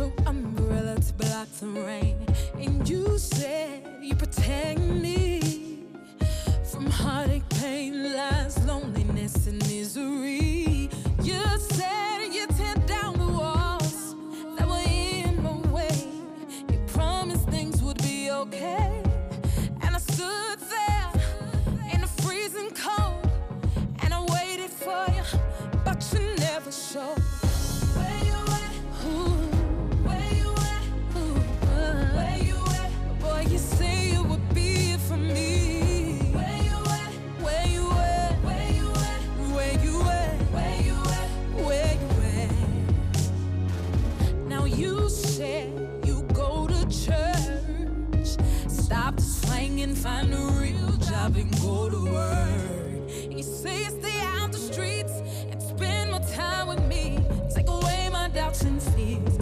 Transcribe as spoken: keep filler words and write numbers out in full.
your umbrella to block the rain. And you said you protect me from heartache, pain, lies, loneliness, and misery. You said you tear down the walls that were in my way. You promised things would be okay. And I stood there in the freezing cold, and I waited for you, but you never showed. Where you at? Ooh. Where you at? Ooh. Where you at? Boy, you say you would be here for me. Where you at? Where you at? Where you at? Where you at? Where you at? Where you at? Now you said you go to church, stop the slang and find a real job and go to work. You say you stay out the streets and spend more time with me, take away my doubts and fears.